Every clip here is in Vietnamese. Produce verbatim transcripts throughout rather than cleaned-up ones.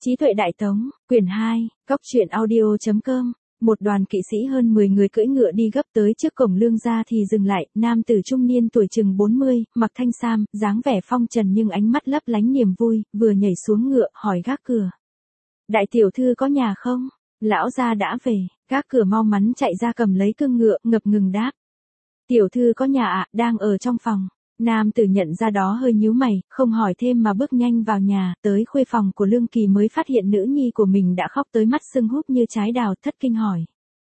Trí tuệ đại tống, quyển hai, cóc truyện audio.com. Một đoàn kỵ sĩ hơn mười người cưỡi ngựa đi gấp tới trước cổng lương gia thì dừng lại, nam tử trung niên tuổi chừng bốn mươi, mặc thanh sam, dáng vẻ phong trần nhưng ánh mắt lấp lánh niềm vui, vừa nhảy xuống ngựa, hỏi gác cửa. Đại tiểu thư có nhà không? Lão gia đã về, gác cửa mau mắn chạy ra cầm lấy cương ngựa, ngập ngừng đáp. Tiểu thư có nhà ạ, đang ở trong phòng. Nam tử nhận ra đó hơi nhíu mày, không hỏi thêm mà bước nhanh vào nhà, tới khuê phòng của Lương Kỳ mới phát hiện nữ nhi của mình đã khóc tới mắt sưng húp như trái đào, thất kinh hỏi.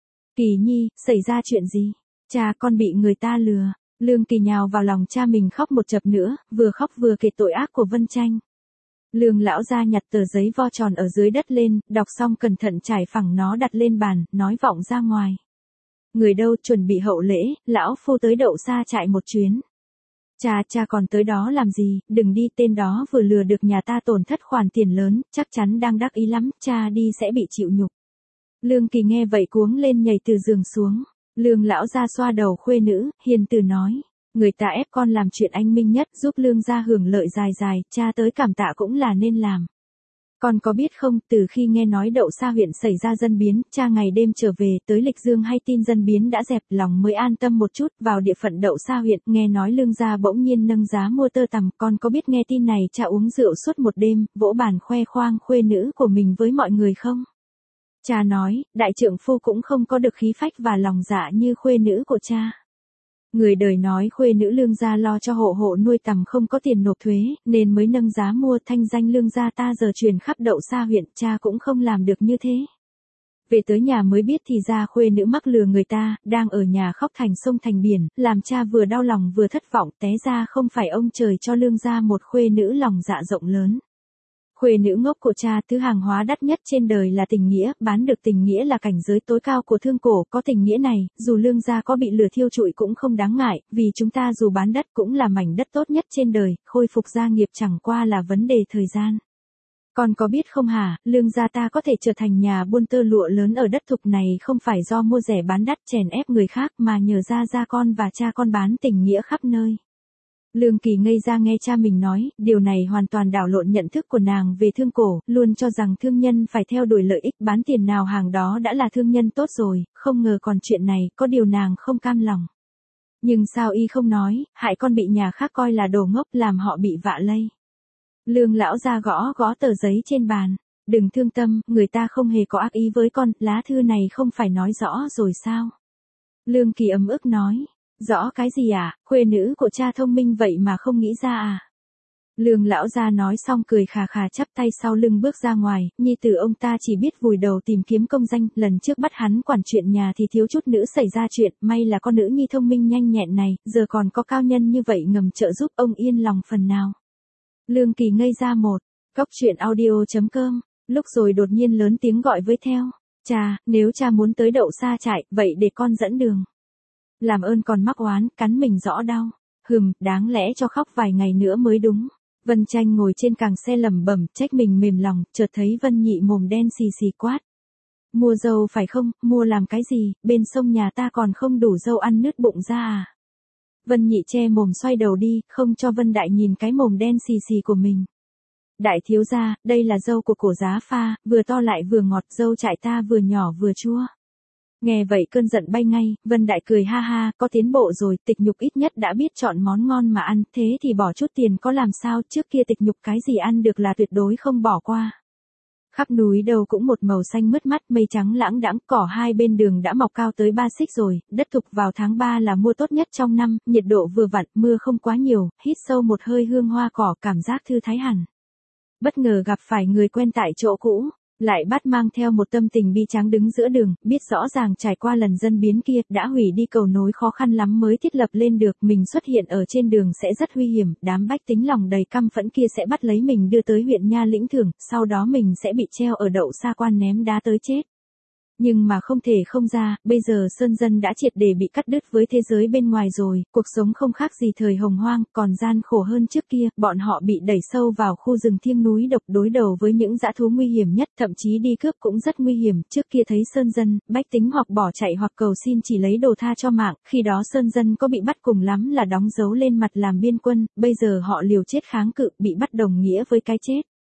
Kỳ nhi, xảy ra chuyện gì? Cha con bị người ta lừa. Lương Kỳ nhào vào lòng cha mình khóc một chập nữa, vừa khóc vừa kể tội ác của Vân Tranh. Lương lão gia nhặt tờ giấy vo tròn ở dưới đất lên, đọc xong cẩn thận trải phẳng nó đặt lên bàn, nói vọng ra ngoài. Người đâu chuẩn bị hậu lễ, lão phu tới Đậu Sa trại một chuyến. Cha, cha còn tới đó làm gì, đừng đi, tên đó vừa lừa được nhà ta tổn thất khoản tiền lớn, chắc chắn đang đắc ý lắm, cha đi sẽ bị chịu nhục. Lương Kỳ nghe vậy cuống lên nhảy từ giường xuống. Lương lão gia xoa đầu khuê nữ, hiền từ nói. Người ta ép con làm chuyện anh minh nhất, giúp lương gia hưởng lợi dài dài, cha tới cảm tạ cũng là nên làm. Con có biết không, từ khi nghe nói Đậu Sa huyện xảy ra dân biến, cha ngày đêm trở về, tới Lịch Dương hay tin dân biến đã dẹp, lòng mới an tâm một chút. Vào địa phận Đậu Sa huyện, nghe nói lương gia bỗng nhiên nâng giá mua tơ tằm, con có biết nghe tin này cha uống rượu suốt một đêm, vỗ bàn khoe khoang khuê nữ của mình với mọi người không? Cha nói, đại trượng phu cũng không có được khí phách và lòng dạ như khuê nữ của cha. Người đời nói khuê nữ lương gia lo cho hộ hộ nuôi tằm không có tiền nộp thuế, nên mới nâng giá mua, thanh danh lương gia ta giờ truyền khắp Đậu Sa huyện, cha cũng không làm được như thế. Về tới nhà mới biết thì ra khuê nữ mắc lừa người ta, đang ở nhà khóc thành sông thành biển, làm cha vừa đau lòng vừa thất vọng, té ra không phải ông trời cho lương gia một khuê nữ lòng dạ rộng lớn. Khuê nữ ngốc của cha, thứ hàng hóa đắt nhất trên đời là tình nghĩa, bán được tình nghĩa là cảnh giới tối cao của thương cổ, có tình nghĩa này, dù lương gia có bị lừa thiêu trụi cũng không đáng ngại, vì chúng ta dù bán đất cũng là mảnh đất tốt nhất trên đời, khôi phục gia nghiệp chẳng qua là vấn đề thời gian. Con có biết không hả, lương gia ta có thể trở thành nhà buôn tơ lụa lớn ở đất thục này không phải do mua rẻ bán đắt chèn ép người khác mà nhờ ra gia con và cha con bán tình nghĩa khắp nơi. Lương Kỳ ngây ra nghe cha mình nói, điều này hoàn toàn đảo lộn nhận thức của nàng về thương cổ, luôn cho rằng thương nhân phải theo đuổi lợi ích, bán tiền nào hàng đó đã là thương nhân tốt rồi, không ngờ còn chuyện này, có điều nàng không cam lòng. Nhưng sao y không nói, hại con bị nhà khác coi là đồ ngốc, làm họ bị vạ lây. Lương lão ra gõ gõ tờ giấy trên bàn, đừng thương tâm, người ta không hề có ác ý với con, lá thư này không phải nói rõ rồi sao? Lương Kỳ ấm ức nói. Rõ cái gì à, khuê nữ của cha thông minh vậy mà không nghĩ ra à? Lương lão gia nói xong cười khà khà chắp tay sau lưng bước ra ngoài, nhi tử ông ta chỉ biết vùi đầu tìm kiếm công danh, lần trước bắt hắn quản chuyện nhà thì thiếu chút nữa xảy ra chuyện, may là con nữ nhi thông minh nhanh nhẹn này, giờ còn có cao nhân như vậy ngầm trợ giúp ông yên lòng phần nào. Lương Kỳ ngây ra một, cóc truyện audio.com, lúc rồi đột nhiên lớn tiếng gọi với theo, cha, nếu cha muốn tới Đậu Sa trại, vậy để con dẫn đường. Làm ơn còn mắc oán, cắn mình rõ đau. Hừm, đáng lẽ cho khóc vài ngày nữa mới đúng. Vân Tranh ngồi trên càng xe lẩm bẩm, trách mình mềm lòng, chợt thấy Vân Nhị mồm đen xì xì quát. Mua dâu phải không, mua làm cái gì, bên sông nhà ta còn không đủ dâu ăn nứt bụng ra à? Vân Nhị che mồm xoay đầu đi, không cho Vân Đại nhìn cái mồm đen xì xì của mình. Đại thiếu gia, đây là dâu của cổ giá pha, vừa to lại vừa ngọt, dâu trại ta vừa nhỏ vừa chua. Nghe vậy cơn giận bay ngay, Vân Đại cười ha ha, có tiến bộ rồi, tịch nhục ít nhất đã biết chọn món ngon mà ăn, thế thì bỏ chút tiền có làm sao, trước kia tịch nhục cái gì ăn được là tuyệt đối không bỏ qua. Khắp núi đâu cũng một màu xanh mướt mắt, mây trắng lãng đãng, cỏ hai bên đường đã mọc cao tới ba xích rồi, đất thục vào tháng ba là mùa tốt nhất trong năm, nhiệt độ vừa vặn, mưa không quá nhiều, hít sâu một hơi hương hoa cỏ, cảm giác thư thái hẳn. Bất ngờ gặp phải người quen tại chỗ cũ. Lại bắt mang theo một tâm tình bi tráng đứng giữa đường, biết rõ ràng trải qua lần dân biến kia, đã hủy đi cầu nối khó khăn lắm mới thiết lập lên được, mình xuất hiện ở trên đường sẽ rất nguy hiểm, đám bách tính lòng đầy căm phẫn kia sẽ bắt lấy mình đưa tới huyện Nha lĩnh thưởng, sau đó mình sẽ bị treo ở Đậu Sa quan ném đá tới chết. Nhưng mà không thể không ra, bây giờ sơn dân đã triệt để bị cắt đứt với thế giới bên ngoài rồi, cuộc sống không khác gì thời hồng hoang, còn gian khổ hơn trước kia, bọn họ bị đẩy sâu vào khu rừng thiêng núi độc đối đầu với những dã thú nguy hiểm nhất, thậm chí đi cướp cũng rất nguy hiểm, trước kia thấy sơn dân, bách tính hoặc bỏ chạy hoặc cầu xin chỉ lấy đồ tha cho mạng, khi đó sơn dân có bị bắt cùng lắm là đóng dấu lên mặt làm biên quân, bây giờ họ liều chết kháng cự, bị bắt đồng nghĩa với cái chết.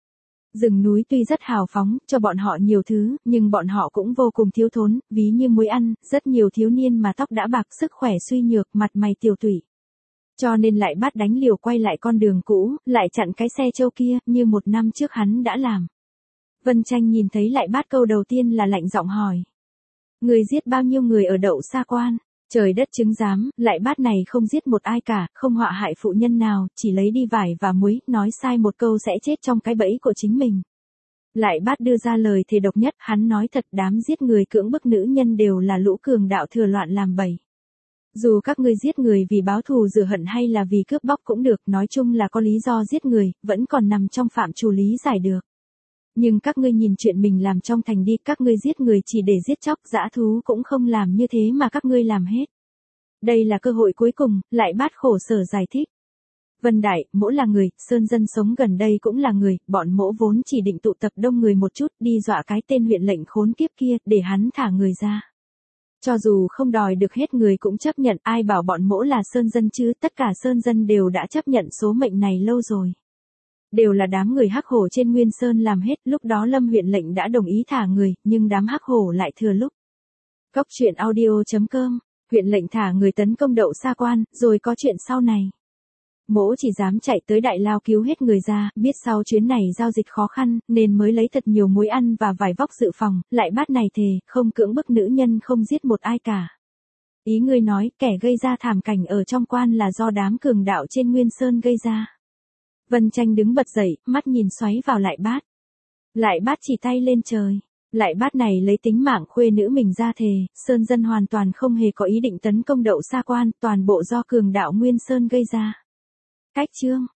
Rừng núi tuy rất hào phóng, cho bọn họ nhiều thứ, nhưng bọn họ cũng vô cùng thiếu thốn, ví như muối ăn, rất nhiều thiếu niên mà tóc đã bạc, sức khỏe suy nhược, mặt mày tiều tụy. Cho nên lại Bát đánh liều quay lại con đường cũ, lại chặn cái xe trâu kia, như một năm trước hắn đã làm. Vân Tranh nhìn thấy lại Bát câu đầu tiên là lạnh giọng hỏi. Người giết bao nhiêu người ở Đậu Sa Quan? Trời đất chứng giám, lại Bát này không giết một ai cả, không họa hại phụ nhân nào, chỉ lấy đi vải và muối, nói sai một câu sẽ chết trong cái bẫy của chính mình. Lại Bát đưa ra lời thề độc nhất, hắn nói thật đám giết người cưỡng bức nữ nhân đều là lũ cường đạo thừa loạn làm bậy. Dù các ngươi giết người vì báo thù rửa hận hay là vì cướp bóc cũng được, nói chung là có lý do giết người, vẫn còn nằm trong phạm trù lý giải được. Nhưng các ngươi nhìn chuyện mình làm trong thành đi, các ngươi giết người chỉ để giết chóc, dã thú cũng không làm như thế mà các ngươi làm hết. Đây là cơ hội cuối cùng, lại Bát khổ sở giải thích. Vân Đại, mỗ là người, sơn dân sống gần đây cũng là người, bọn mỗ vốn chỉ định tụ tập đông người một chút, đi dọa cái tên huyện lệnh khốn kiếp kia, để hắn thả người ra. Cho dù không đòi được hết người cũng chấp nhận, ai bảo bọn mỗ là sơn dân chứ, tất cả sơn dân đều đã chấp nhận số mệnh này lâu rồi. Đều là đám người hắc hổ trên Nguyên Sơn làm hết, lúc đó Lâm huyện lệnh đã đồng ý thả người, nhưng đám hắc hổ lại thừa lúc. Cốc truyện audio chấm com, huyện lệnh thả người tấn công Đậu Sa Quan, rồi có chuyện sau này. Mỗ chỉ dám chạy tới Đại Lao cứu hết người ra, biết sau chuyến này giao dịch khó khăn, nên mới lấy thật nhiều muối ăn và vải vóc dự phòng, lại Bát này thề, không cưỡng bức nữ nhân không giết một ai cả. Ý ngươi nói, kẻ gây ra thảm cảnh ở trong quan là do đám cường đạo trên Nguyên Sơn gây ra. Vân Tranh đứng bật dậy, mắt nhìn xoáy vào lại Bát. Lại Bát chỉ tay lên trời. Lại Bát này lấy tính mạng khuê nữ mình ra thề, sơn dân hoàn toàn không hề có ý định tấn công Đậu Sa Quan, toàn bộ do cường đạo Nguyên Sơn gây ra. Cách chương